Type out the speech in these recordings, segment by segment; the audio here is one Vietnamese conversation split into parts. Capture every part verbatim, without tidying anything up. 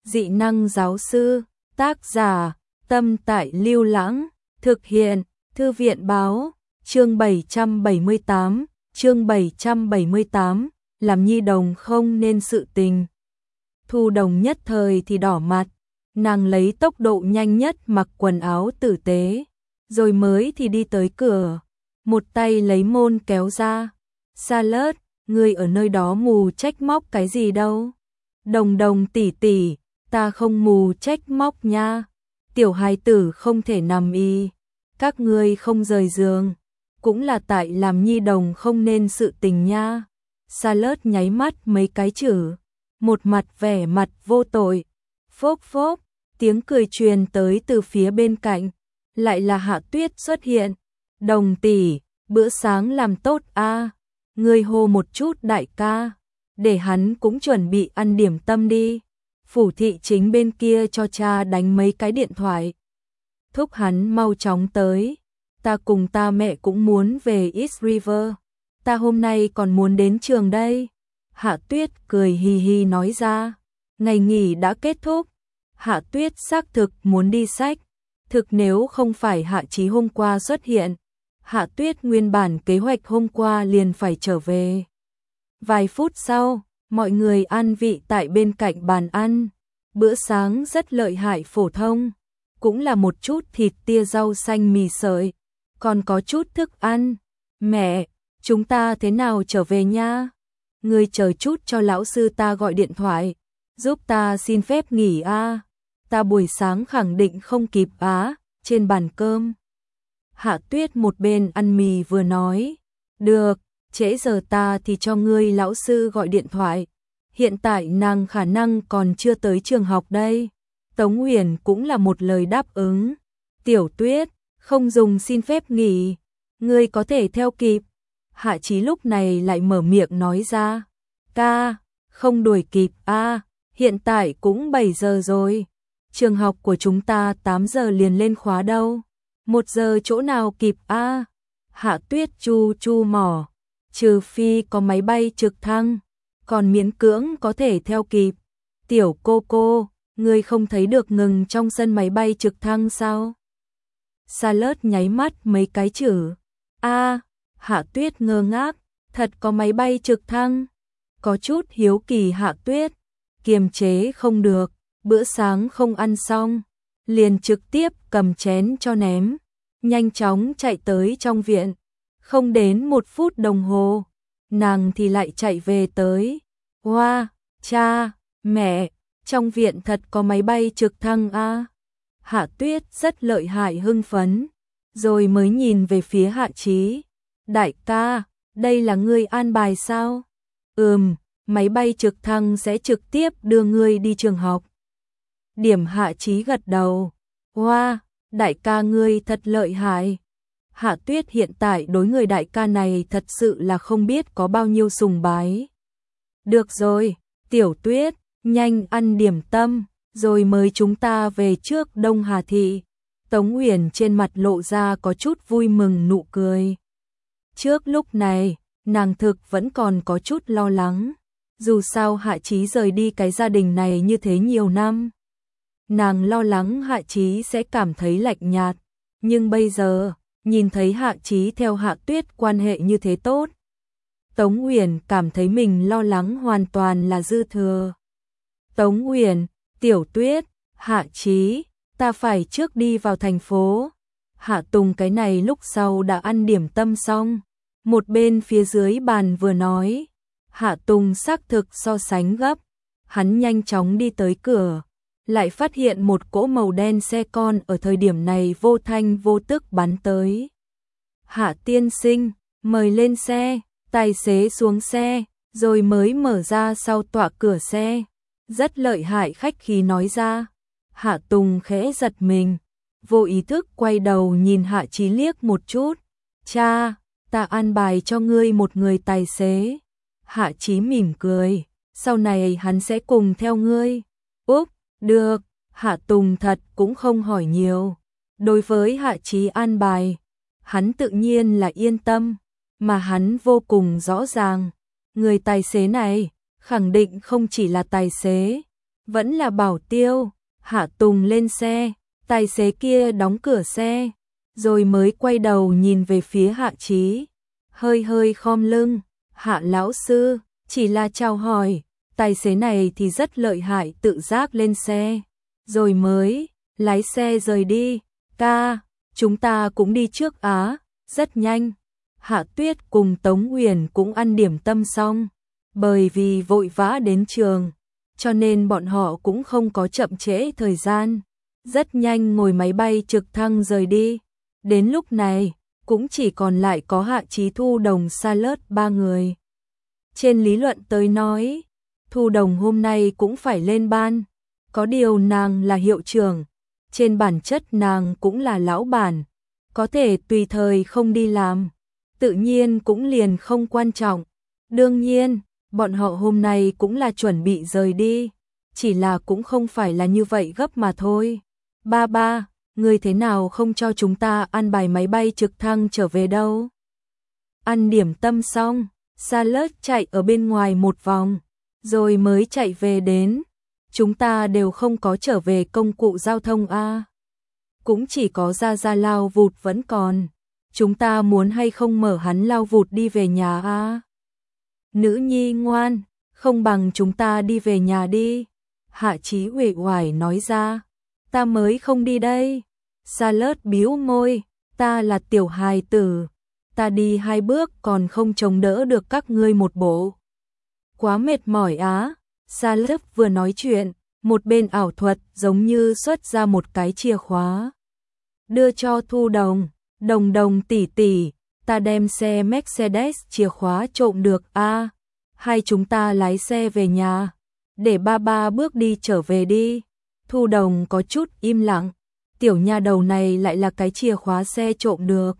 Dị năng giáo sư, tác giả, Tâm Tại Lưu Lãng, thực hiện, Thư viện báo, chương bảy trăm bảy mươi tám, chương bảy trăm bảy mươi tám, làm nhi đồng không nên sự tình. Thu Đồng nhất thời thì đỏ mặt, nàng lấy tốc độ nhanh nhất mặc quần áo tử tế, rồi mới thì đi tới cửa, một tay lấy môn kéo ra. Charlotte, ngươi ở nơi đó mù trách móc cái gì đâu? Đồng Đồng tỷ tỷ, ta không mù trách móc nha. Tiểu hài tử không thể nằm y, các ngươi không rời giường, cũng là tại làm nhi đồng không nên sự tình nha. Charlotte nháy mắt mấy cái chữ, một mặt vẻ mặt vô tội. Phốc phốc, tiếng cười truyền tới từ phía bên cạnh, lại là Hạ Tuyết xuất hiện. Đồng tỷ, bữa sáng làm tốt a, à? Ngươi hô một chút đại ca, để hắn cũng chuẩn bị ăn điểm tâm đi. Phủ thị chính bên kia cho cha đánh mấy cái điện thoại, thúc hắn mau chóng tới. Ta cùng ta mẹ cũng muốn về East River, ta hôm nay còn muốn đến trường đây. Hạ Tuyết cười hì hì nói ra. Ngày nghỉ đã kết thúc, Hạ Tuyết xác thực muốn đi sách. Thực nếu không phải Hạ Chí hôm qua xuất hiện, Hạ Tuyết nguyên bản kế hoạch hôm qua liền phải trở về. Vài phút sau, mọi người ăn vị tại bên cạnh bàn ăn. Bữa sáng rất lợi hại phổ thông, cũng là một chút thịt tia rau xanh mì sợi, còn có chút thức ăn. Mẹ, chúng ta thế nào trở về nha? Ngươi chờ chút cho lão sư ta gọi điện thoại, giúp ta xin phép nghỉ a. Ta buổi sáng khẳng định không kịp á. Trên bàn cơm, Hạ Tuyết một bên ăn mì vừa nói, được, trễ giờ ta thì cho ngươi lão sư gọi điện thoại. Hiện tại nàng khả năng còn chưa tới trường học đây. Tống Uyển cũng là một lời đáp ứng. Tiểu Tuyết, không dùng xin phép nghỉ, ngươi có thể theo kịp. Hạ Chí lúc này lại mở miệng nói ra, ca, không đuổi kịp a, hiện tại cũng bảy giờ rồi. Trường học của chúng ta tám giờ liền lên khóa đâu. Một giờ chỗ nào kịp a? Hạ Tuyết chu chu mỏ, trừ phi có máy bay trực thăng, còn miễn cưỡng có thể theo kịp. Tiểu cô cô, ngươi không thấy được ngừng trong sân máy bay trực thăng sao? Charlotte nháy mắt mấy cái chữ. A, Hạ Tuyết ngơ ngác, thật có máy bay trực thăng? Có chút hiếu kỳ Hạ Tuyết, kiềm chế không được, bữa sáng không ăn xong, liền trực tiếp cầm chén cho ném, nhanh chóng chạy tới trong viện. Không đến một phút đồng hồ, nàng thì lại chạy về tới. Hoa, wow, cha, mẹ, trong viện thật có máy bay trực thăng a. À? Hạ Tuyết rất lợi hại hưng phấn, rồi mới nhìn về phía Hạ Chí. Đại ca, đây là ngươi an bài sao? Ừm, máy bay trực thăng sẽ trực tiếp đưa ngươi đi trường học. Điểm Hạ Chí gật đầu. Hoa, wow, đại ca ngươi thật lợi hại. Hạ Tuyết hiện tại đối người đại ca này thật sự là không biết có bao nhiêu sùng bái. Được rồi, Tiểu Tuyết, nhanh ăn điểm tâm, rồi mời chúng ta về trước Đông Hà Thị. Tống Uyển trên mặt lộ ra có chút vui mừng nụ cười. Trước lúc này, nàng thực vẫn còn có chút lo lắng. Dù sao Hạ Chí rời đi cái gia đình này như thế nhiều năm, nàng lo lắng Hạ Chí sẽ cảm thấy lạnh nhạt. Nhưng bây giờ, nhìn thấy Hạ Chí theo Hạ Tuyết quan hệ như thế tốt, Tống Uyển cảm thấy mình lo lắng hoàn toàn là dư thừa. Tống Uyển, Tiểu Tuyết, Hạ Chí, ta phải trước đi vào thành phố. Hạ Tùng cái này lúc sau đã ăn điểm tâm xong, một bên phía dưới bàn vừa nói. Hạ Tùng xác thực so sánh gấp, hắn nhanh chóng đi tới cửa, lại phát hiện một cỗ màu đen xe con ở thời điểm này vô thanh vô tức bắn tới. Hạ tiên sinh, mời lên xe. Tài xế xuống xe, rồi mới mở ra sau tọa cửa xe. Rất lợi hại khách khí nói ra. Hạ Tùng khẽ giật mình, vô ý thức quay đầu nhìn Hạ Chí liếc một chút. Cha, ta an bài cho ngươi một người tài xế. Hạ Chí mỉm cười, sau này hắn sẽ cùng theo ngươi. Úp, được, Hạ Tùng thật cũng không hỏi nhiều. Đối với Hạ Chí an bài, hắn tự nhiên là yên tâm. Mà hắn vô cùng rõ ràng, người tài xế này khẳng định không chỉ là tài xế, Vẫn là Bảo Tiêu. Hạ Tùng lên xe, tài xế kia đóng cửa xe, rồi mới quay đầu nhìn về phía Hạ Chí, hơi hơi khom lưng. Hạ lão sư, chỉ là chào hỏi. Tài xế này thì rất lợi hại, tự giác lên xe, rồi mới lái xe rời đi. Ca, chúng ta cũng đi trước á. Rất nhanh, Hạ Tuyết cùng Tống Huyền cũng ăn điểm tâm xong, bởi vì vội vã đến trường, cho nên bọn họ cũng không có chậm trễ thời gian, rất nhanh ngồi máy bay trực thăng rời đi. Đến lúc này, cũng chỉ còn lại có Hạ Chí, Thu Đồng, Sa Lớt ba người. Trên lý luận tới nói, Thu Đồng hôm nay cũng phải lên ban, có điều nàng là hiệu trưởng, trên bản chất nàng cũng là lão bản, có thể tùy thời không đi làm, tự nhiên cũng liền không quan trọng. Đương nhiên, bọn họ hôm nay cũng là chuẩn bị rời đi, chỉ là cũng không phải là như vậy gấp mà thôi. Ba ba, người thế nào không cho chúng ta ăn bài máy bay trực thăng trở về đâu? Ăn điểm tâm xong, Sa Lớt chạy ở bên ngoài một vòng, rồi mới chạy về đến. Chúng ta đều không có trở về công cụ giao thông a, cũng chỉ có Gia Gia lao vụt vẫn còn. Chúng ta muốn hay không mở hắn lao vụt đi về nhà a? Nữ nhi ngoan, không bằng chúng ta đi về nhà đi. Hạ Chí uể oải nói ra. Ta mới không đi đây. Sa Lớt bĩu môi, ta là tiểu hài tử, ta đi hai bước còn không chống đỡ được các ngươi một bộ. Quá mệt mỏi á. Sa Lớt vừa nói chuyện, một bên ảo thuật giống như xuất ra một cái chìa khóa, đưa cho Thu Đồng. Đồng Đồng tỷ tỷ, ta đem xe Mercedes chìa khóa trộm được a, hai chúng ta lái xe về nhà, để ba ba bước đi trở về đi. Thu Đồng có chút im lặng, tiểu nha đầu này lại là cái chìa khóa xe trộm được.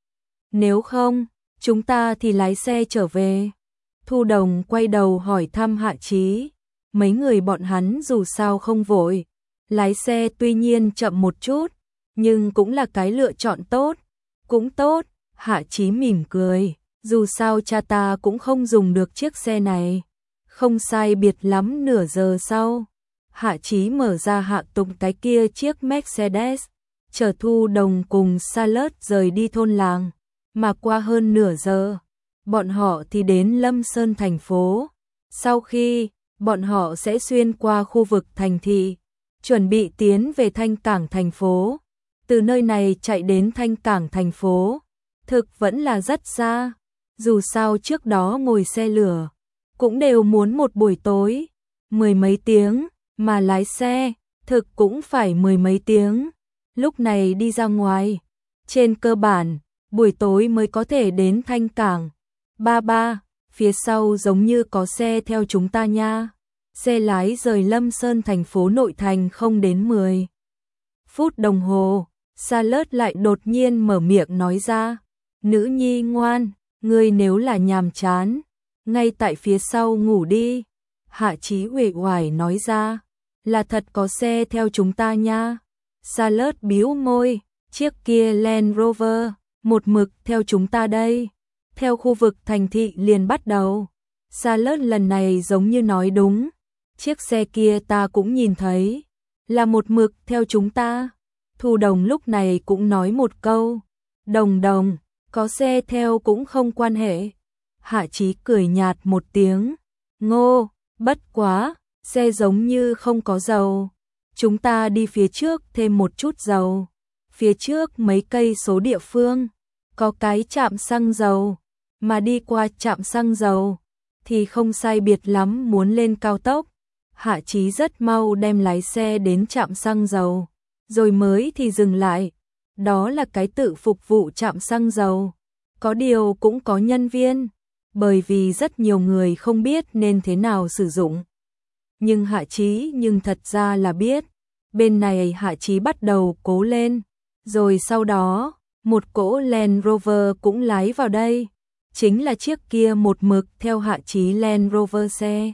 Nếu không, chúng ta thì lái xe trở về. Thu Đồng quay đầu hỏi thăm Hạ Chí, mấy người bọn hắn dù sao không vội, lái xe tuy nhiên chậm một chút, nhưng cũng là cái lựa chọn tốt. Cũng tốt, Hạ Chí mỉm cười, dù sao cha ta cũng không dùng được chiếc xe này. Không sai biệt lắm nửa giờ sau, Hạ Chí mở ra Hạ Tùng cái kia chiếc Mercedes, chở Thu Đồng cùng Sa Lớt rời đi thôn làng, mà qua hơn nửa giờ, bọn họ thì đến Lâm Sơn thành phố. Sau khi, bọn họ sẽ xuyên qua khu vực thành thị, chuẩn bị tiến về Thanh Cảng thành phố. Từ nơi này chạy đến Thanh Cảng thành phố, thực vẫn là rất xa, dù sao trước đó ngồi xe lửa, cũng đều muốn một buổi tối, mười mấy tiếng, mà lái xe, thực cũng phải mười mấy tiếng. Lúc này đi ra ngoài, trên cơ bản, buổi tối mới có thể đến Thanh Cảng. Ba ba, phía sau giống như có xe theo chúng ta nha. Xe lái rời Lâm Sơn thành phố nội thành không đến mười phút đồng hồ. Sa Lớt lại đột nhiên mở miệng nói ra, nữ nhi ngoan, ngươi nếu là nhàm chán, ngay tại phía sau ngủ đi. Hạ Chí uể oải nói ra, là thật có xe theo chúng ta nha. Sa Lớt bĩu môi, chiếc kia Land Rover, một mực theo chúng ta đây. Theo khu vực thành thị liền bắt đầu. Sa Lớt lần này giống như nói đúng, chiếc xe kia ta cũng nhìn thấy, là một mực theo chúng ta. Thu Đồng lúc này cũng nói một câu, Đồng Đồng, có xe theo cũng không quan hệ. Hạ Chí cười nhạt một tiếng, ngô, bất quá, xe giống như không có dầu. Chúng ta đi phía trước thêm một chút dầu. Phía trước mấy cây số địa phương, có cái trạm xăng dầu, mà đi qua trạm xăng dầu, thì không sai biệt lắm muốn lên cao tốc. Hạ Chí rất mau đem lái xe đến trạm xăng dầu, rồi mới thì dừng lại. Đó là cái tự phục vụ trạm xăng dầu. Có điều cũng có nhân viên, bởi vì rất nhiều người không biết nên thế nào sử dụng. Nhưng Hạ Chí nhưng thật ra là biết. Bên này Hạ Chí bắt đầu cố lên, rồi sau đó, một cỗ Land Rover cũng lái vào đây. Chính là chiếc kia một mực theo Hạ Chí Land Rover xe.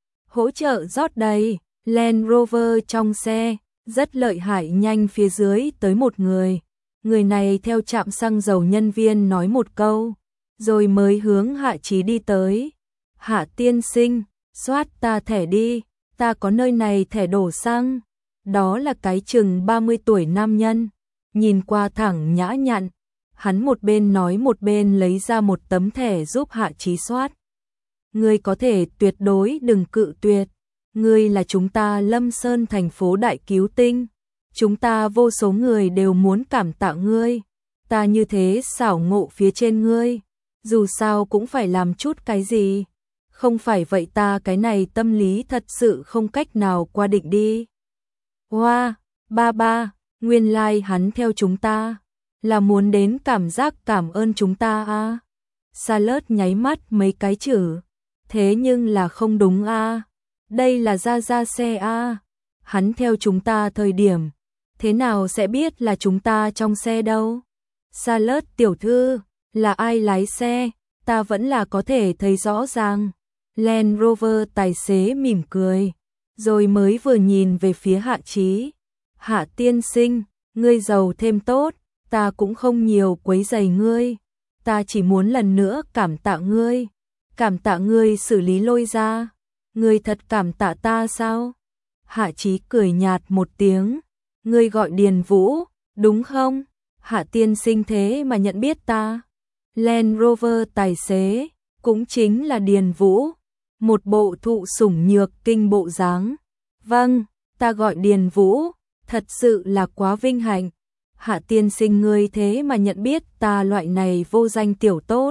Hỗ trợ rót đầy, Land Rover trong xe, rất lợi hại. Nhanh phía dưới tới một người. Người này theo trạm xăng dầu nhân viên nói một câu, rồi mới hướng Hạ Chí đi tới. Hạ tiên sinh, soát ta thẻ đi. ta có nơi này thẻ đổ xăng. Đó là cái chừng ba mươi tuổi nam nhân, nhìn qua thẳng nhã nhặn. Hắn một bên nói một bên lấy ra một tấm thẻ giúp Hạ Chí soát. Ngươi có thể tuyệt đối đừng cự tuyệt. Ngươi là chúng ta Lâm Sơn thành phố đại cứu tinh. Chúng ta vô số người đều muốn cảm tạ ngươi. Ta như thế xảo ngộ phía trên ngươi. Dù sao cũng phải làm chút cái gì. Không phải vậy ta cái này tâm lý thật sự không cách nào qua định đi. Hoa, wow, ba ba, nguyên lai like hắn theo chúng ta. Là muốn đến cảm giác cảm ơn chúng ta à. Salad nháy mắt mấy cái chữ. Thế nhưng là không đúng à. Đây là ra ra xe à. Hắn theo chúng ta thời điểm. Thế nào sẽ biết là chúng ta trong xe đâu. Salad tiểu thư, là ai lái xe, ta vẫn là có thể thấy rõ ràng. Land Rover tài xế mỉm cười, rồi mới vừa nhìn về phía Hạ Chí. Hạ tiên sinh, ngươi giàu thêm tốt, ta cũng không nhiều quấy rầy ngươi. Ta chỉ muốn lần nữa cảm tạ ngươi. Cảm tạ ngươi xử lý Lôi ra. Ngươi thật cảm tạ ta sao? Hạ Chí cười nhạt một tiếng. Ngươi gọi Điền Vũ, đúng không? Hạ tiên sinh thế mà nhận biết ta. Land Rover tài xế, cũng chính là Điền Vũ. Một bộ thụ sủng nhược kinh bộ dáng. Vâng, ta gọi Điền Vũ, thật sự là quá vinh hạnh. Hạ tiên sinh ngươi thế mà nhận biết ta loại này vô danh tiểu tốt.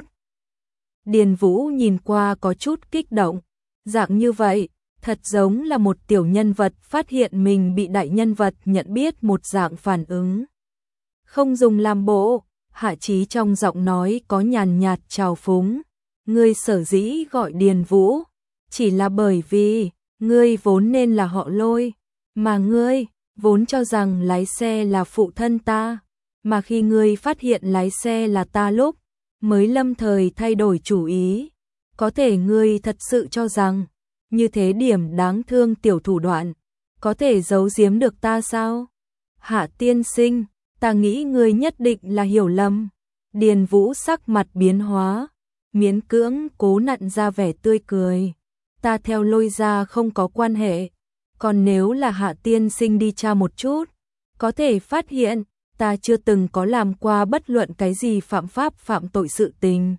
Điền Vũ nhìn qua có chút kích động. Dạng như vậy, thật giống là một tiểu nhân vật phát hiện mình bị đại nhân vật nhận biết một dạng phản ứng. Không dùng làm bộ, Hạ Chí trong giọng nói có nhàn nhạt trào phúng. Ngươi sở dĩ gọi Điền Vũ, chỉ là bởi vì, ngươi vốn nên là họ Lôi, mà ngươi, vốn cho rằng lái xe là phụ thân ta, mà khi ngươi phát hiện lái xe là ta lúc, mới lâm thời thay đổi chủ ý. Có thể ngươi thật sự cho rằng, như thế điểm đáng thương tiểu thủ đoạn, có thể giấu giếm được ta sao? Hạ tiên sinh, ta nghĩ ngươi nhất định là hiểu lầm. Điền Vũ sắc mặt biến hóa, miễn cưỡng cố nặn ra vẻ tươi cười. Ta theo Lôi ra không có quan hệ, còn nếu là Hạ tiên sinh đi tra một chút, có thể phát hiện ta chưa từng có làm qua bất luận cái gì phạm pháp phạm tội sự tình.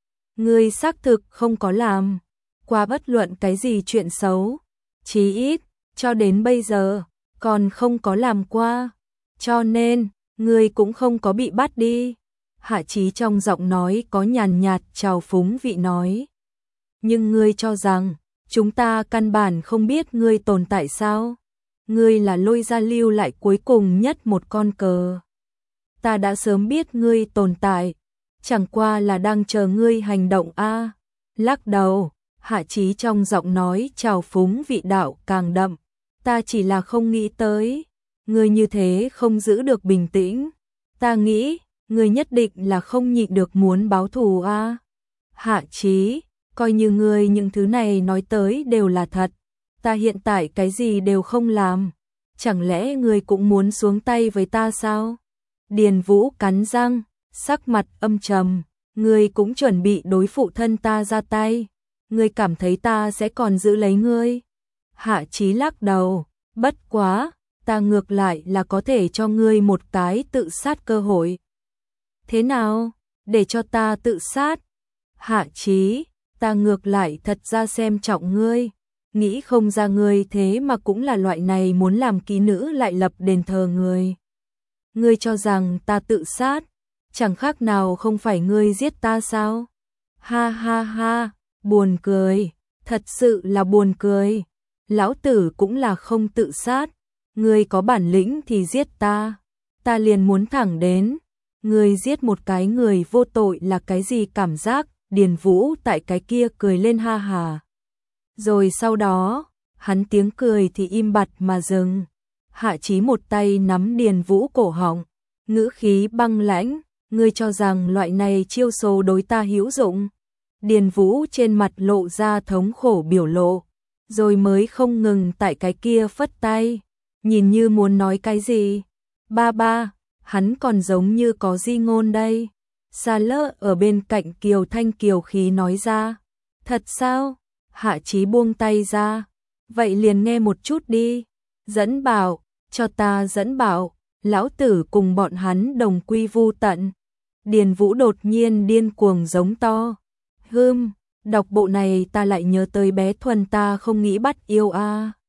Ngươi xác thực không có làm qua bất luận cái gì chuyện xấu, chí ít cho đến bây giờ còn không có làm qua, cho nên ngươi cũng không có bị bắt đi. Hạ Chí trong giọng nói có nhàn nhạt trào phúng vị nói. Nhưng ngươi cho rằng chúng ta căn bản không biết ngươi tồn tại sao? Ngươi là Lôi ra lưu lại cuối cùng nhất một con cờ. Ta đã sớm biết ngươi tồn tại, chẳng qua là đang chờ ngươi hành động a. À. Lắc đầu, Hạ Chí trong giọng nói trào phúng vị đạo càng đậm. Ta chỉ là không nghĩ tới, ngươi như thế không giữ được bình tĩnh. Ta nghĩ, ngươi nhất định là không nhịn được muốn báo thù a. À. Hạ Chí, coi như ngươi những thứ này nói tới đều là thật. Ta hiện tại cái gì đều không làm. Chẳng lẽ ngươi cũng muốn xuống tay với ta sao? Điền Vũ cắn răng, sắc mặt âm trầm. Ngươi cũng chuẩn bị đối phụ thân ta ra tay. Ngươi cảm thấy ta sẽ còn giữ lấy ngươi? Hạ Chí lắc đầu. Bất quá, ta ngược lại là có thể cho ngươi một cái tự sát cơ hội. Thế nào? Để cho ta tự sát? Hạ Chí, ta ngược lại thật ra xem trọng ngươi. Nghĩ không ra ngươi thế mà cũng là loại này muốn làm kỹ nữ lại lập đền thờ người. Ngươi cho rằng ta tự sát, chẳng khác nào không phải ngươi giết ta sao? Ha ha ha, buồn cười, thật sự là buồn cười. Lão tử cũng là không tự sát, ngươi có bản lĩnh thì giết ta, ta liền muốn thẳng đến. Ngươi giết một cái người vô tội là cái gì cảm giác? Điền Vũ tại cái kia cười lên ha hà. Rồi sau đó, hắn tiếng cười thì im bặt mà dừng. Hạ Chí một tay nắm Điền Vũ cổ họng, ngữ khí băng lãnh, ngươi cho rằng loại này chiêu số đối ta hữu dụng? Điền Vũ trên mặt lộ ra thống khổ biểu lộ, rồi mới không ngừng tại cái kia phất tay, nhìn như muốn nói cái gì. Ba ba, hắn còn giống như có di ngôn đây. Sa Lơ ở bên cạnh Kiều Thanh kiều khí nói ra. Thật sao? Hạ Chí buông tay ra. Vậy liền nghe một chút đi. Dẫn bảo, cho ta dẫn bảo, lão tử cùng bọn hắn đồng quy vu tận. Điền Vũ đột nhiên điên cuồng giống to. Hưm, đọc bộ này ta lại nhớ tới bé Thuần ta không nghĩ bắt yêu a.